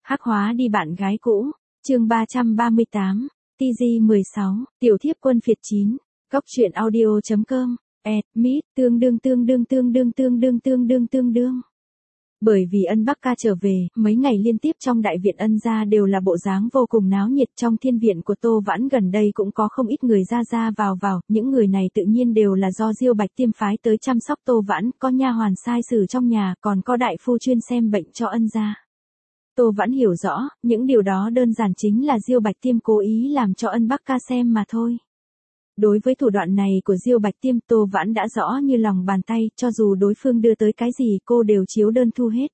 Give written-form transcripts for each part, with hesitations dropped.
Hắc hóa đi bạn gái cũ, chương 338, TG16, tiểu thiếp quân phiệt 9, Cóc truyện audio.com, admit, tương đương. Bởi vì Ân Bắc Ca trở về, mấy ngày liên tiếp trong đại viện Ân gia đều là bộ dáng vô cùng náo nhiệt. Trong thiên viện của Tô Vãn gần đây cũng có không ít người ra vào, những người này tự nhiên đều là do Diêu Bạch Tiêm phái tới chăm sóc Tô Vãn, có nha hoàn sai sử trong nhà, còn có đại phu chuyên xem bệnh cho Ân gia. Tô Vãn hiểu rõ, những điều đó đơn giản chính là Diêu Bạch Tiêm cố ý làm cho Ân Bắc Ca xem mà thôi. Đối với thủ đoạn này của Diêu Bạch Tiêm, Tô Vãn đã rõ như lòng bàn tay, cho dù đối phương đưa tới cái gì cô đều chiếu đơn thu hết.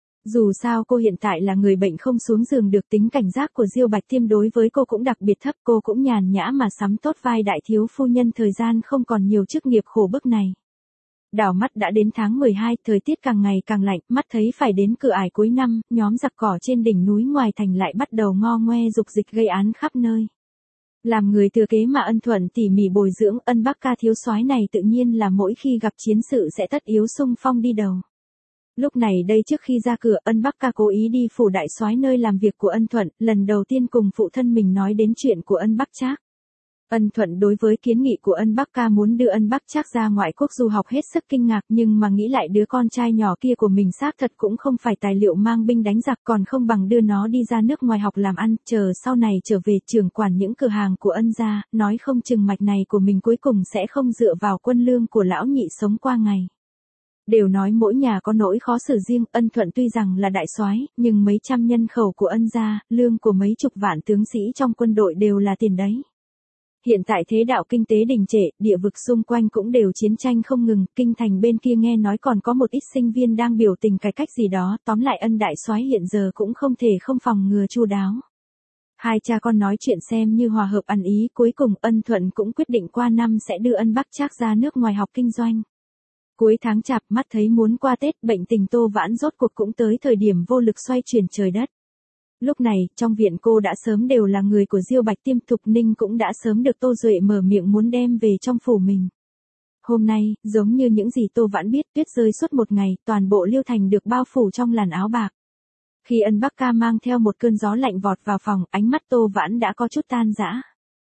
Dù sao cô hiện tại là người bệnh không xuống giường được, tính cảnh giác của Diêu Bạch Tiêm đối với cô cũng đặc biệt thấp, cô cũng nhàn nhã mà sắm tốt vai đại thiếu phu nhân thời gian không còn nhiều chức nghiệp khổ bức này. Đảo mắt đã đến tháng 12, thời tiết càng ngày càng lạnh, mắt thấy phải đến cửa ải cuối năm, nhóm giặc cỏ trên đỉnh núi ngoài thành lại bắt đầu ngo ngoe dục dịch gây án khắp nơi. Làm người thừa kế mà Ân Thuận tỉ mỉ bồi dưỡng, Ân Bắc Ca thiếu soái này tự nhiên là mỗi khi gặp chiến sự sẽ tất yếu xung phong đi đầu. Lúc này đây trước khi ra cửa, Ân Bắc Ca cố ý đi phủ đại soái nơi làm việc của Ân Thuận, lần đầu tiên cùng phụ thân mình nói đến chuyện của Ân Bắc Trác. Ân Thuận đối với kiến nghị của Ân Bắc Ca muốn đưa Ân Bắc Trác ra ngoại quốc du học hết sức kinh ngạc, nhưng mà nghĩ lại đứa con trai nhỏ kia của mình xác thật cũng không phải tài liệu mang binh đánh giặc, còn không bằng đưa nó đi ra nước ngoài học làm ăn, chờ sau này trở về trưởng quản những cửa hàng của Ân gia, nói không chừng mạch này của mình cuối cùng sẽ không dựa vào quân lương của lão nhị sống qua ngày. Đều nói mỗi nhà có nỗi khó xử riêng, Ân Thuận tuy rằng là đại soái, nhưng mấy trăm nhân khẩu của Ân gia, lương của mấy chục vạn tướng sĩ trong quân đội đều là tiền đấy. Hiện tại thế đạo kinh tế đình trệ, địa vực xung quanh cũng đều chiến tranh không ngừng, kinh thành bên kia nghe nói còn có một ít sinh viên đang biểu tình cải cách gì đó, tóm lại Ân đại soái hiện giờ cũng không thể không phòng ngừa chu đáo. Hai cha con nói chuyện xem như hòa hợp ăn ý, cuối cùng Ân Thuận cũng quyết định qua năm sẽ đưa Ân Bắc Trác ra nước ngoài học kinh doanh. Cuối tháng Chạp, mắt thấy muốn qua Tết, bệnh tình Tô Vãn rốt cuộc cũng tới thời điểm vô lực xoay chuyển trời đất. Lúc này, trong viện cô đã sớm đều là người của Diêu Bạch Tiêm, Thục Ninh cũng đã sớm được Tô Duệ mở miệng muốn đem về trong phủ mình. Hôm nay, giống như những gì Tô Vãn biết, tuyết rơi suốt một ngày, toàn bộ Liêu Thành được bao phủ trong làn áo bạc. Khi Ân Bắc Ca mang theo một cơn gió lạnh vọt vào phòng, ánh mắt Tô Vãn đã có chút tan rã.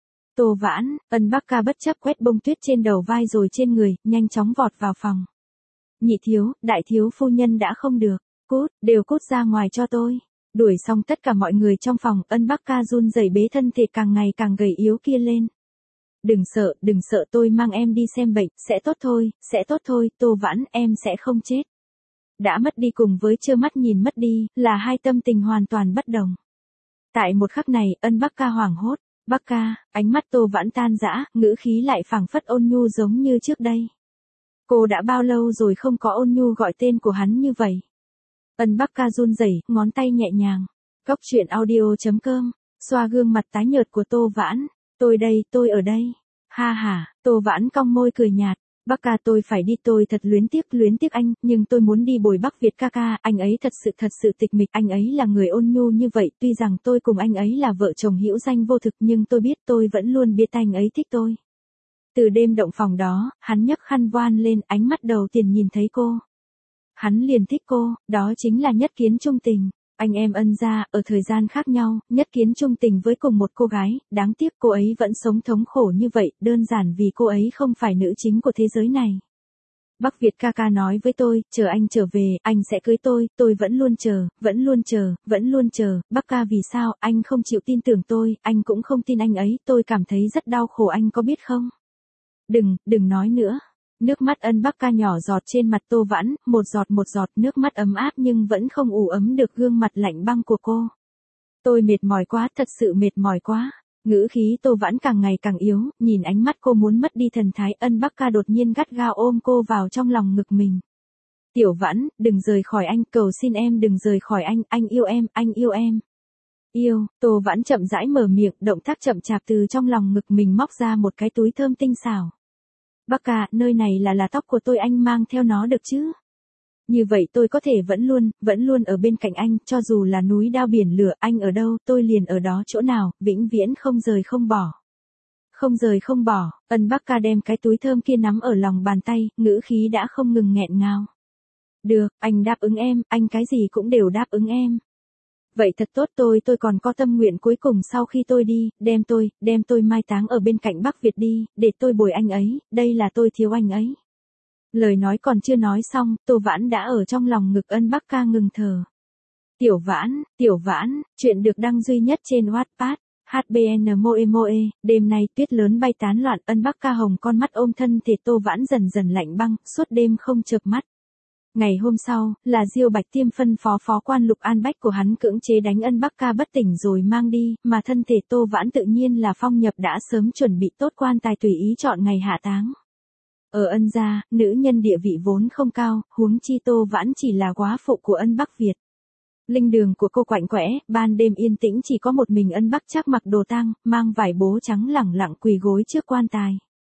Tô Vãn, Ân Bắc Ca bất chấp quét bông tuyết trên đầu vai rồi trên người, nhanh chóng vọt vào phòng. Nhị thiếu, đại thiếu phu nhân đã không được, đều cút ra ngoài cho tôi. Đuổi xong tất cả mọi người trong phòng, Ân Bắc Ca run rẩy bế thân thể càng ngày càng gầy yếu kia lên. Đừng sợ, tôi mang em đi xem bệnh, sẽ tốt thôi, Tô Vãn, em sẽ không chết. Đã mất đi cùng với trơ mắt nhìn mất đi, là hai tâm tình hoàn toàn bất đồng. Tại một khắc này, Ân Bắc Ca hoảng hốt, Bắc Ca, ánh mắt Tô Vãn tan rã, ngữ khí lại phảng phất ôn nhu giống như trước đây. Cô đã bao lâu rồi không có ôn nhu gọi tên của hắn như vậy? Ân Bắc Ca run rẩy, ngón tay nhẹ nhàng. Cóc truyện audio.com, xoa gương mặt tái nhợt của Tô Vãn. Tôi ở đây. Ha ha, Tô Vãn cong môi cười nhạt. Bắc Ca, tôi phải đi, tôi thật luyến tiếc anh, nhưng tôi muốn đi bồi Bắc Việt ca, anh ấy thật sự tịch mịch, anh ấy là người ôn nhu như vậy, tuy rằng tôi cùng anh ấy là vợ chồng hữu danh vô thực, nhưng tôi vẫn luôn biết anh ấy thích tôi. Từ đêm động phòng đó, hắn nhấc khăn voan lên, ánh mắt đầu tiên nhìn thấy cô. Hắn liền thích cô, đó chính là nhất kiến chung tình. Anh em Ân gia, ở thời gian khác nhau, nhất kiến chung tình với cùng một cô gái, đáng tiếc cô ấy vẫn sống thống khổ như vậy, đơn giản vì cô ấy không phải nữ chính của thế giới này. Bắc Việt ca nói với tôi, chờ anh trở về, anh sẽ cưới tôi vẫn luôn chờ, Bắc Ca vì sao, anh không chịu tin tưởng tôi, anh cũng không tin anh ấy, tôi cảm thấy rất đau khổ, anh có biết không? Đừng nói nữa. Nước mắt Ân Bắc Ca nhỏ giọt trên mặt Tô Vãn, một giọt nước mắt ấm áp nhưng vẫn không ủ ấm được gương mặt lạnh băng của cô. Tôi mệt mỏi quá, thật sự mệt mỏi quá. Ngữ khí Tô Vãn càng ngày càng yếu, nhìn ánh mắt cô muốn mất đi thần thái, Ân Bắc Ca đột nhiên gắt gao ôm cô vào trong lòng ngực mình. Tiểu Vãn, đừng rời khỏi anh, cầu xin em đừng rời khỏi anh yêu em. Tô Vãn chậm rãi mở miệng, động tác chậm chạp từ trong lòng ngực mình móc ra một cái túi thơm tinh xảo. Bắc Ca, nơi này là tóc của tôi, anh mang theo nó được chứ? Như vậy tôi có thể vẫn luôn ở bên cạnh anh, cho dù là núi đao biển lửa, anh ở đâu, tôi liền ở đó, chỗ nào, vĩnh viễn không rời không bỏ. Không rời không bỏ, Ân Bắc Ca đem cái túi thơm kia nắm ở lòng bàn tay, ngữ khí đã không ngừng nghẹn ngào. Được, anh đáp ứng em, anh cái gì cũng đều đáp ứng em. Vậy thật tốt, tôi còn có tâm nguyện cuối cùng sau khi tôi đi, đem tôi mai táng ở bên cạnh Bắc Việt đi, để tôi bồi anh ấy, đây là tôi thiếu anh ấy. Lời nói còn chưa nói xong, Tô Vãn đã ở trong lòng ngực Ân Bắc Ca ngừng thở. Tiểu Vãn, chuyện được đăng duy nhất trên Wattpad. HBN Moe Moe, đêm nay tuyết lớn bay tán loạn, Ân Bắc Ca hồng con mắt ôm thân thể Tô Vãn dần dần lạnh băng, suốt đêm không chợp mắt. Ngày hôm sau, là Diêu Bạch Tiêm phân phó phó quan Lục An Bách của hắn cưỡng chế đánh Ân Bắc Ca bất tỉnh rồi mang đi, mà thân thể Tô Vãn tự nhiên là Phong Nhập đã sớm chuẩn bị tốt, quan tài tùy ý chọn ngày hạ táng. Ở Ân gia, nữ nhân địa vị vốn không cao, huống chi Tô Vãn chỉ là góa phụ của Ân Bắc Việt. Linh đường của cô quạnh quẽ, ban đêm yên tĩnh, chỉ có một mình Ân Bắc Trác mặc đồ tang, mang vải bố trắng lẳng lặng quỳ gối trước quan tài.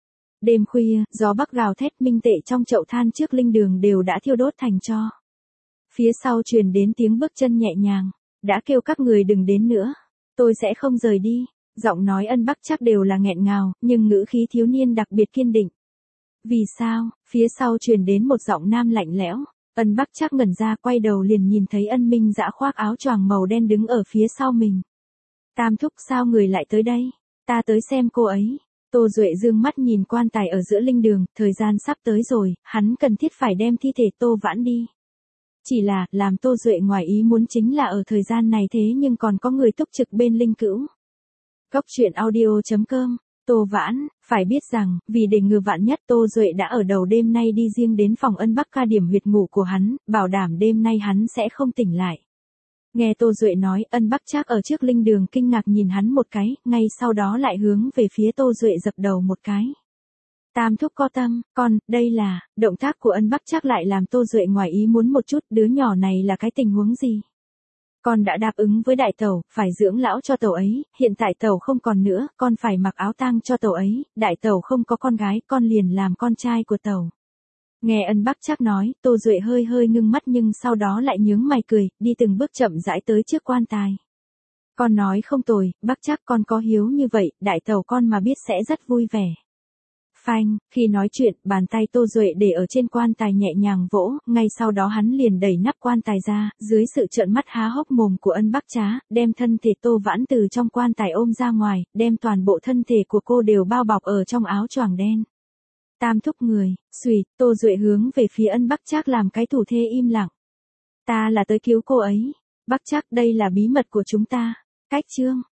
Đêm khuya, gió bắc gào thét, minh tệ trong chậu than trước linh đường đều đã thiêu đốt thành tro. Phía sau truyền đến tiếng bước chân nhẹ nhàng, đã kêu các người đừng đến nữa, tôi sẽ không rời đi. Giọng nói Ân Bắc Trác đều là nghẹn ngào, nhưng ngữ khí thiếu niên đặc biệt kiên định. Vì sao? Phía sau truyền đến một giọng nam lạnh lẽo. Ân Bắc Trác ngẩn ra, quay đầu liền nhìn thấy Ân Minh Dã khoác áo choàng màu đen đứng ở phía sau mình. Tam thúc, sao người lại tới đây? Ta tới xem cô ấy. Tô Duệ dương mắt nhìn quan tài ở giữa linh đường, thời gian sắp tới rồi, hắn cần thiết phải đem thi thể Tô Vãn đi. Chỉ là, làm Tô Duệ ngoài ý muốn chính là ở thời gian này thế nhưng còn có người túc trực bên linh cữu. Góc truyện audio.com. Tô Vãn, phải biết rằng, vì để ngừa vạn nhất, Tô Duệ đã ở đầu đêm nay đi riêng đến phòng Ân Bắc Ca điểm huyệt ngủ của hắn, bảo đảm đêm nay hắn sẽ không tỉnh lại. Nghe Tô Duệ nói, Ân Bắc Trác ở trước linh đường kinh ngạc nhìn hắn một cái, ngay sau đó lại hướng về phía Tô Duệ dập đầu một cái. Tam thúc có tâm, đây là, động tác của Ân Bắc Trác lại làm Tô Duệ ngoài ý muốn một chút, đứa nhỏ này là cái tình huống gì? Con đã đáp ứng với đại tẩu, phải dưỡng lão cho tẩu ấy, hiện tại tẩu không còn nữa, con phải mặc áo tang cho tẩu ấy, đại tẩu không có con gái, con liền làm con trai của tẩu. Nghe Ân Bắc Trác nói, Tô Duệ hơi hơi ngưng mắt nhưng sau đó lại nhướng mày cười, đi từng bước chậm rãi tới trước quan tài. Con nói không tồi, Bắc Trác, con có hiếu như vậy, đại tẩu con mà biết sẽ rất vui vẻ. Phanh, khi nói chuyện, bàn tay Tô Duệ để ở trên quan tài nhẹ nhàng vỗ, ngay sau đó hắn liền đẩy nắp quan tài ra, dưới sự trợn mắt há hốc mồm của Ân Bắc Trác, đem thân thể Tô Vãn từ trong quan tài ôm ra ngoài, đem toàn bộ thân thể của cô đều bao bọc ở trong áo choàng đen. Tam thúc người, xuỵt, Tô Duệ hướng về phía Ân Bắc Trác làm cái thủ thế im lặng. Ta là tới cứu cô ấy. Bắc Trác, đây là bí mật của chúng ta. Cách chương.